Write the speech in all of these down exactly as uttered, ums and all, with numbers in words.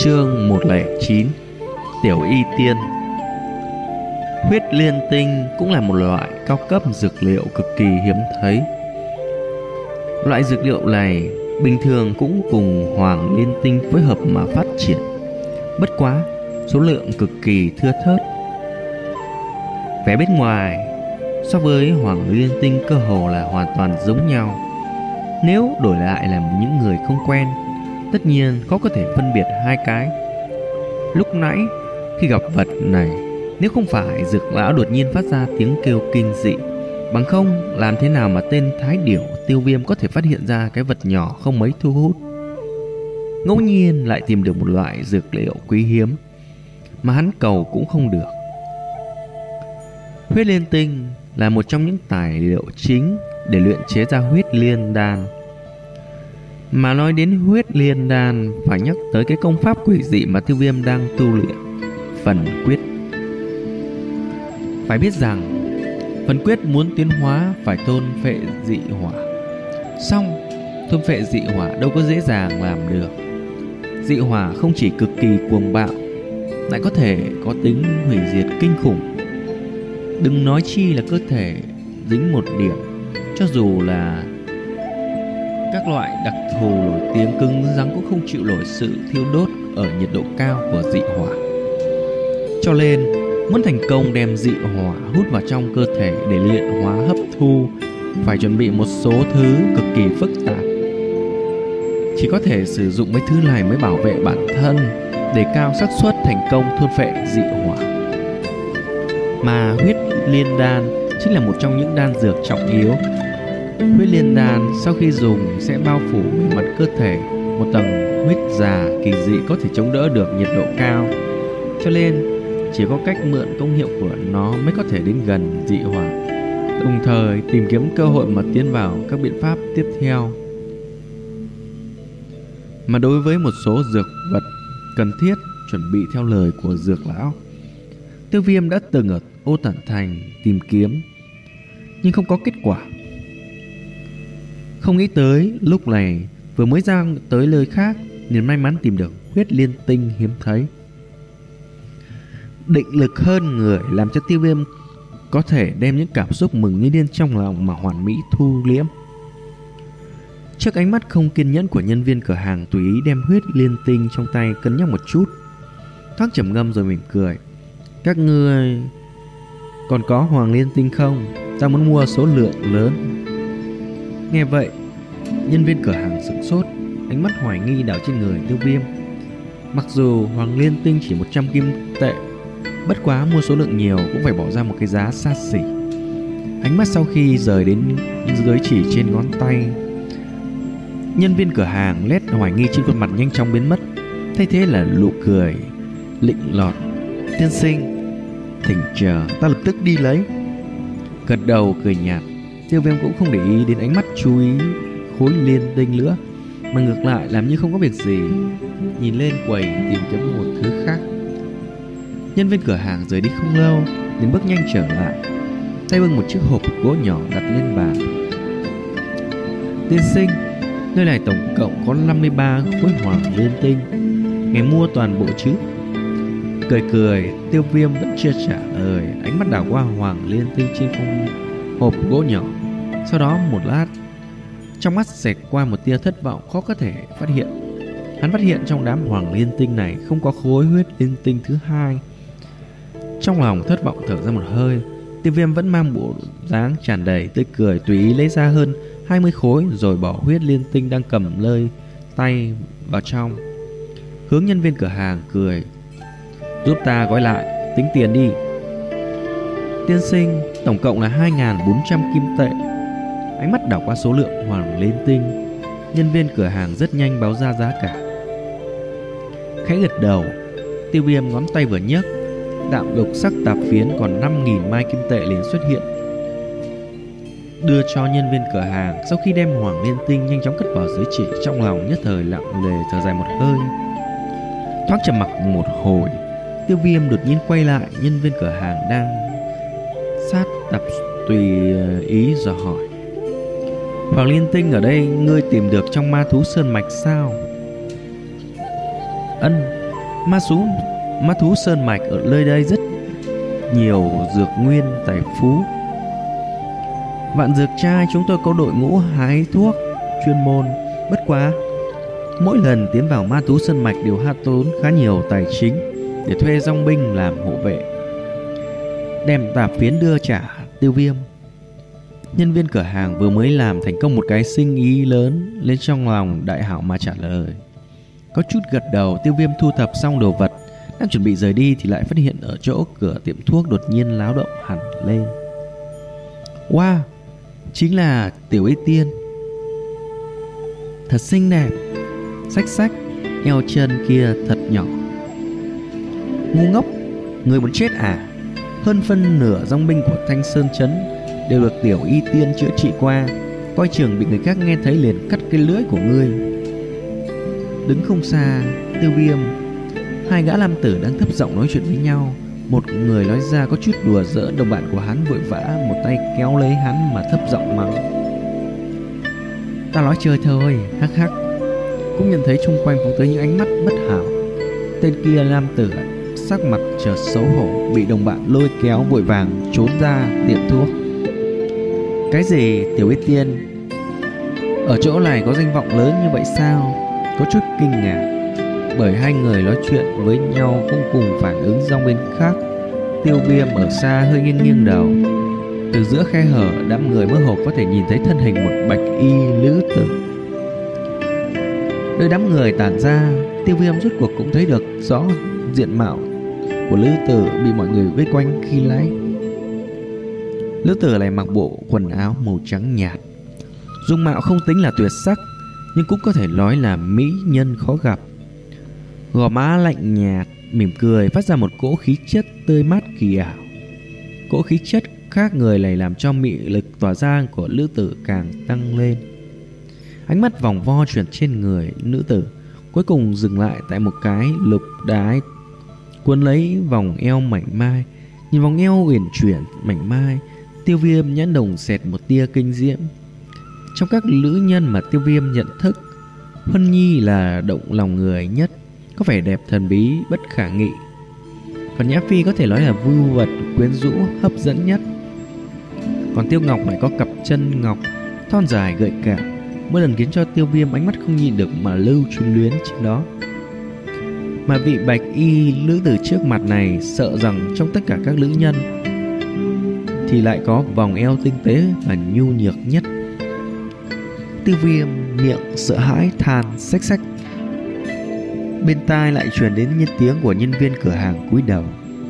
Chương một không chín. Tiểu y tiên. Huyết liên tinh cũng là một loại cao cấp dược liệu cực kỳ hiếm thấy. Loại dược liệu này bình thường cũng cùng hoàng liên tinh phối hợp mà phát triển. Bất quá, số lượng cực kỳ thưa thớt. Vẻ bên ngoài so với hoàng liên tinh cơ hồ là hoàn toàn giống nhau. Nếu đổi lại là những người không quen, tất nhiên khó có thể phân biệt hai cái. Lúc nãy khi gặp vật này, nếu không phải dược lão đột nhiên phát ra tiếng kêu kinh dị, bằng không làm thế nào mà tên thái điểu Tiêu Viêm có thể phát hiện ra cái vật nhỏ không mấy thu hút. Ngẫu nhiên lại tìm được một loại dược liệu quý hiếm mà hắn cầu cũng không được. Huyết liên tinh là một trong những tài liệu chính để luyện chế ra huyết liên đan. Mà nói đến huyết liên đan, phải nhắc tới cái công pháp quỷ dị mà Tiêu Viêm đang tu luyện, phần quyết. Phải biết rằng phần quyết muốn tiến hóa phải thôn phệ dị hỏa. Xong, thôn phệ dị hỏa đâu có dễ dàng làm được. Dị hỏa không chỉ cực kỳ cuồng bạo, lại có thể có tính hủy diệt kinh khủng. Đừng nói chi là cơ thể dính một điểm, cho dù là các loại đặc thù nổi tiếng cứng rắn cũng không chịu nổi sự thiêu đốt ở nhiệt độ cao của dị hỏa. Cho nên, muốn thành công đem dị hỏa hút vào trong cơ thể để luyện hóa hấp thu, phải chuẩn bị một số thứ cực kỳ phức tạp. Chỉ có thể sử dụng mấy thứ này mới bảo vệ bản thân, để cao xác suất thành công thôn phệ dị hỏa. Mà huyết liên đan chính là một trong những đan dược trọng yếu. Huyết liên đan sau khi dùng sẽ bao phủ bề mặt cơ thể một tầng huyết già kỳ dị có thể chống đỡ được nhiệt độ cao. Cho nên chỉ có cách mượn công hiệu của nó mới có thể đến gần dị hỏa, đồng thời tìm kiếm cơ hội mà tiến vào các biện pháp tiếp theo. Mà đối với một số dược vật cần thiết chuẩn bị theo lời của dược lão, Tiêu Viêm đã từng ở Ô Tản Thành tìm kiếm, nhưng không có kết quả. Không nghĩ tới lúc này vừa mới ra tới nơi khác liền may mắn tìm được huyết liên tinh hiếm thấy. Định lực hơn người làm cho Tiêu Viêm có thể đem những cảm xúc mừng như điên trong lòng mà hoàn mỹ thu liễm. Trước ánh mắt không kiên nhẫn của nhân viên cửa hàng, tùy ý đem huyết liên tinh trong tay cân nhắc một chút, thoáng trầm ngâm rồi mỉm cười. Các ngươi còn có hoàng liên tinh không? Ta muốn mua số lượng lớn. Nghe vậy, nhân viên cửa hàng sửng sốt, ánh mắt hoài nghi đảo trên người Tiêu Viêm. Mặc dù hoàng liên tinh chỉ một trăm kim tệ, bất quá mua số lượng nhiều cũng phải bỏ ra một cái giá xa xỉ. Ánh mắt sau khi rời đến dưới chỉ trên ngón tay, nhân viên cửa hàng nét hoài nghi trên khuôn mặt nhanh chóng biến mất, thay thế là nụ cười lịnh lọt. Tiên sinh, thỉnh chờ, ta lập tức đi lấy. Gật đầu cười nhạt, Tiêu Viêm cũng không để ý đến ánh mắt chú ý khối liên tinh nữa, mà ngược lại làm như không có việc gì, nhìn lên quầy tìm kiếm một thứ khác. Nhân viên cửa hàng rời đi không lâu, liền bước nhanh trở lại, tay bưng một chiếc hộp gỗ nhỏ đặt lên bàn. Tiên sinh, nơi này tổng cộng có năm mươi ba khối hoàng liên tinh, ngài mua toàn bộ chứ? Cười cười, Tiêu Viêm vẫn chưa trả lời, ánh mắt đảo qua hoàng liên tinh trên khung hộp gỗ nhỏ. Sau đó một lát, trong mắt xẹt qua một tia thất vọng khó có thể phát hiện. Hắn phát hiện trong đám hoàng liên tinh này không có khối huyết liên tinh thứ hai. Trong lòng thất vọng thở ra một hơi, Tiêu Viêm vẫn mang bộ dáng tràn đầy tươi cười, tùy ý lấy ra hơn hai mươi khối rồi bỏ huyết liên tinh đang cầm lơi tay vào trong, hướng nhân viên cửa hàng cười. Giúp ta gói lại, tính tiền đi. Tiên sinh, tổng cộng là hai nghìn bốn trăm kim tệ. Ánh mắt đảo qua số lượng hoàng liên tinh, nhân viên cửa hàng rất nhanh báo ra giá cả. Khẽ gật đầu, Tiêu Viêm ngón tay vừa nhấc, đạm lục sắc tạp phiến còn năm nghìn mai kim tệ liền xuất hiện, đưa cho nhân viên cửa hàng. Sau khi đem hoàng liên tinh nhanh chóng cất vào dưới chỉ, trong lòng nhất thời lặng lề thở dài một hơi. Thoáng trầm mặc một hồi, Tiêu Viêm đột nhiên quay lại nhân viên cửa hàng đang sát tập tùy ý dò hỏi. Hoàng liên tinh ở đây ngươi tìm được trong ma thú sơn mạch sao? Ân, Ma thú, ma thú sơn mạch ở nơi đây rất nhiều dược nguyên tài phú. Vạn Dược Trai chúng tôi có đội ngũ hái thuốc chuyên môn. Bất quá mỗi lần tiến vào ma thú sơn mạch đều hao tốn khá nhiều tài chính để thuê dòng binh làm hộ vệ, đem tạp phiến đưa trả Tiêu Viêm. Nhân viên cửa hàng vừa mới làm thành công một cái sinh ý lớn, lên trong lòng đại hảo mà trả lời. Có chút gật đầu. Tiêu Viêm thu thập xong đồ vật, đang chuẩn bị rời đi thì lại phát hiện ở chỗ cửa tiệm thuốc đột nhiên náo động hẳn lên. Wow, chính là Tiểu Y Tiên, thật xinh đẹp, xách xách, eo chân kia thật nhỏ. Ngu ngốc, người muốn chết à? Hơn phân nửa dòng binh của Thanh Sơn Trấn đều được Tiểu Y Tiên chữa trị qua, coi chừng bị người khác nghe thấy liền cắt cái lưỡi của ngươi. Đứng không xa Tiêu Viêm, hai gã nam tử đang thấp giọng nói chuyện với nhau. Một người nói ra có chút đùa giỡn, đồng bạn của hắn vội vã một tay kéo lấy hắn mà thấp giọng mắng: ta nói chơi thôi, hắc hắc. Cũng nhận thấy xung quanh phóng tới những ánh mắt bất hảo. Tên kia nam tử sắc mặt chợt xấu hổ, bị đồng bạn lôi kéo vội vàng trốn ra tiệm thuốc. Cái gì Tiểu Y Tiên, ở chỗ này có danh vọng lớn như vậy sao? Có chút kinh ngạc bởi hai người nói chuyện với nhau không cùng phản ứng dòng bên khác. Tiêu Viêm ở xa hơi nghiêng nghiêng đầu. Từ giữa khe hở đám người mơ hồ có thể nhìn thấy thân hình một bạch y nữ tử. Nơi đám người tản ra, Tiêu Viêm rốt cuộc cũng thấy được rõ diện mạo của nữ tử bị mọi người vây quanh khi nãy. Nữ tử này mặc bộ quần áo màu trắng nhạt, dung mạo không tính là tuyệt sắc, nhưng cũng có thể nói là mỹ nhân khó gặp. Gò má lạnh nhạt, mỉm cười, phát ra một cỗ khí chất tươi mát kỳ ảo. Cỗ khí chất khác người này làm cho mị lực tỏa ra của nữ tử càng tăng lên. Ánh mắt vòng vo chuyển trên người nữ tử, cuối cùng dừng lại tại một cái lục đái cuốn lấy vòng eo mảnh mai. Nhìn vòng eo uyển chuyển mảnh mai, Tiêu Viêm nhãn đồng xẹt một tia kinh diễm. Trong các nữ nhân mà Tiêu Viêm nhận thức, Huân Nhi là động lòng người nhất, có vẻ đẹp thần bí bất khả nghị. Còn Nhã Phi có thể nói là vưu vật quyến rũ hấp dẫn nhất. Còn Tiêu Ngọc lại có cặp chân ngọc thon dài gợi cảm, mỗi lần khiến cho Tiêu Viêm ánh mắt không nhìn được mà lưu chuyên luyến trên đó. Mà vị bạch y nữ tử trước mặt này sợ rằng trong tất cả các nữ nhân thì lại có vòng eo tinh tế và nhu nhược nhất. Tiêu Viêm miệng sợ hãi than xách xách. Bên tai lại truyền đến những tiếng của nhân viên cửa hàng cúi đầu.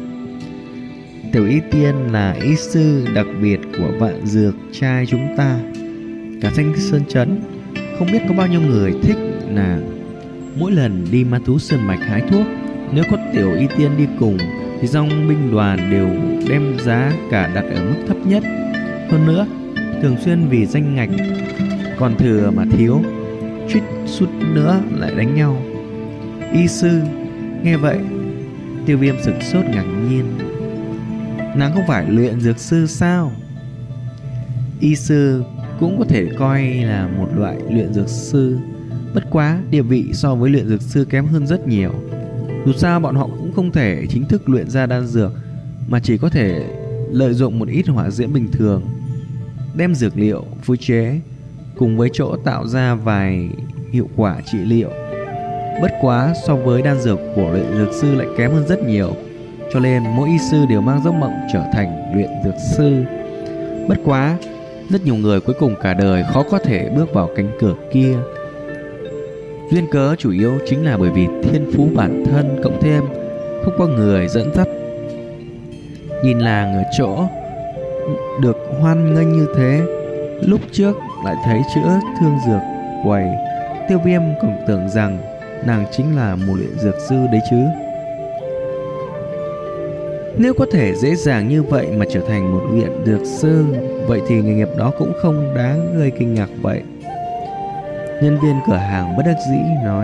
Tiểu Y Tiên là y sư đặc biệt của Vạn Dược Trai chúng ta. Cả Thanh Sơn Trấn không biết có bao nhiêu người thích nàng. Mỗi lần đi ma thú sơn mạch hái thuốc, nếu có Tiểu Y Tiên đi cùng thì dòng binh đoàn đều đem giá cả đặt ở mức thấp nhất. Hơn nữa, thường xuyên vì danh ngạch còn thừa mà thiếu, suýt chút nữa lại đánh nhau. Y sư nghe vậy, Tiêu Viêm sửng sốt ngạc nhiên. Nàng không phải luyện dược sư sao? Y sư cũng có thể coi là một loại luyện dược sư, bất quá địa vị so với luyện dược sư kém hơn rất nhiều. Dù sao bọn họ cũng không thể chính thức luyện ra đan dược, mà chỉ có thể lợi dụng một ít hỏa diễm bình thường, đem dược liệu phối chế cùng với chỗ tạo ra vài hiệu quả trị liệu. Bất quá so với đan dược của luyện dược sư lại kém hơn rất nhiều, cho nên mỗi y sư đều mang giấc mộng trở thành luyện dược sư. Bất quá rất nhiều người cuối cùng cả đời khó có thể bước vào cánh cửa kia. Duyên cớ chủ yếu chính là bởi vì thiên phú bản thân, cộng thêm không có người dẫn dắt. Nhìn làng ở chỗ được hoan nghênh như thế, lúc trước lại thấy chữa thương dược quầy, Tiêu Viêm còn tưởng rằng nàng chính là một luyện dược sư đấy chứ. Nếu có thể dễ dàng như vậy mà trở thành một luyện dược sư, vậy thì nghề nghiệp đó cũng không đáng gây kinh ngạc vậy. Nhân viên cửa hàng bất đắc dĩ nói.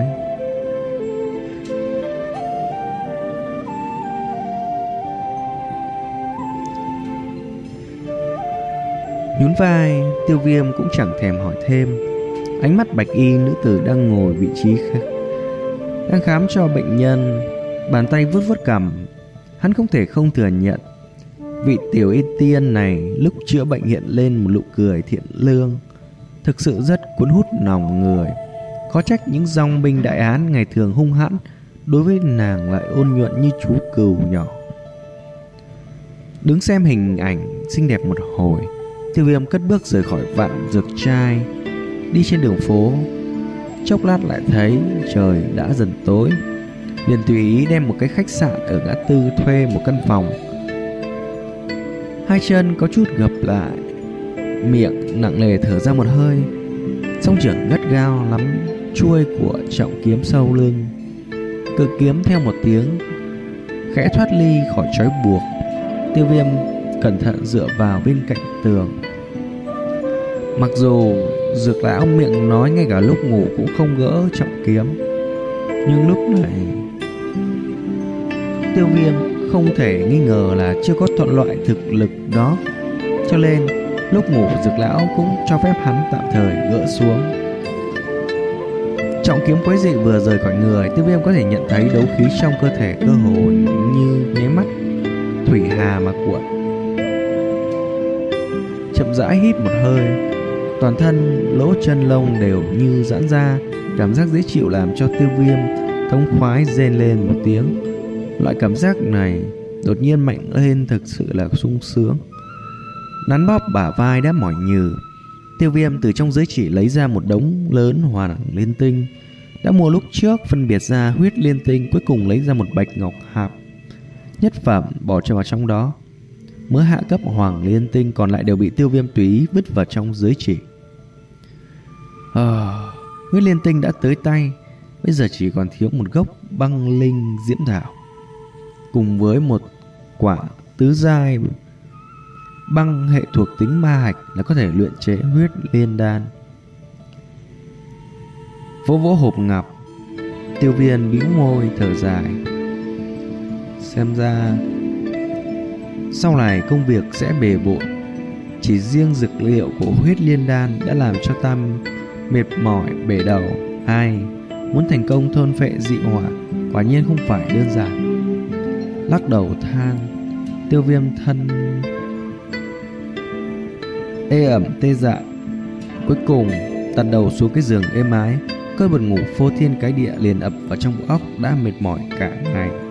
Nhún vai, Tiêu Viêm cũng chẳng thèm hỏi thêm. Ánh mắt bạch y nữ tử đang ngồi vị trí khác, đang khám cho bệnh nhân, Bàn tay vuốt vuốt cằm. Hắn không thể không thừa nhận, vị tiểu y tiên này lúc chữa bệnh hiện lên một nụ cười thiện lương, thực sự rất cuốn hút lòng người. Khó trách những dòng binh đại hán ngày thường hung hãn, đối với nàng lại ôn nhuận như chú cừu nhỏ. Đứng xem hình ảnh xinh đẹp một hồi, Tiêu Viêm cất bước rời khỏi Vạn Dược Trai. Đi trên đường phố, chốc lát lại thấy trời đã dần tối, liền tùy ý đem một cái khách sạn ở ngã tư thuê một căn phòng. Hai chân có chút gập lại, miệng nặng nề thở ra một hơi, song trưởng gắt gao nắm chuôi của trọng kiếm sau lưng. Cự kiếm theo một tiếng khẽ thoát ly khỏi trói buộc. Tiêu Viêm cẩn thận dựa vào bên cạnh tường. Mặc dù Dược lão miệng nói ngay cả lúc ngủ cũng không gỡ trọng kiếm, nhưng lúc này Tiêu Viêm không thể nghi ngờ là chưa có thuận loại thực lực đó, cho nên lúc ngủ Dược lão cũng cho phép hắn tạm thời gỡ xuống. Trọng kiếm quái dị vừa rời khỏi người, Tiêu Viêm có thể nhận thấy đấu khí trong cơ thể cơ hồ như nháy mắt thủy hà mà cuộn. Chậm rãi hít một hơi, toàn thân lỗ chân lông đều như giãn ra, cảm giác dễ chịu làm cho Tiêu Viêm thống khoái rên lên một tiếng. Loại cảm giác này đột nhiên mạnh lên thực sự là sung sướng. Nắn bóp bả vai đã mỏi nhừ, Tiêu Viêm từ trong giới chỉ lấy ra một đống lớn hoàng liên tinh. Đã mua lúc trước phân biệt ra huyết liên tinh, cuối cùng lấy ra một bạch ngọc hạp nhất phẩm bỏ cho vào trong đó. Mới hạ cấp hoàng liên tinh còn lại đều bị Tiêu Viêm tùy ý vứt vào trong giới chỉ. à, Huyết liên tinh đã tới tay, bây giờ chỉ còn thiếu một gốc băng linh diễm thảo cùng với một quả tứ giai băng hệ thuộc tính ma hạch là có thể luyện chế huyết liên đan. Vỗ vỗ hộp ngọc, Tiêu Viêm bĩu môi thở dài. Xem ra sau này công việc sẽ bề bộn. Chỉ riêng dược liệu của huyết liên đan đã làm cho ta mệt mỏi bể đầu. Ai muốn thành công thôn phệ dị hỏa quả nhiên không phải đơn giản. Lắc đầu than, Tiêu Viêm thân ê ẩm tê dại, cuối cùng đặt đầu xuống cái giường êm ái. Cơn buồn ngủ phô thiên cái địa liền ập vào trong bộ óc đã mệt mỏi cả ngày.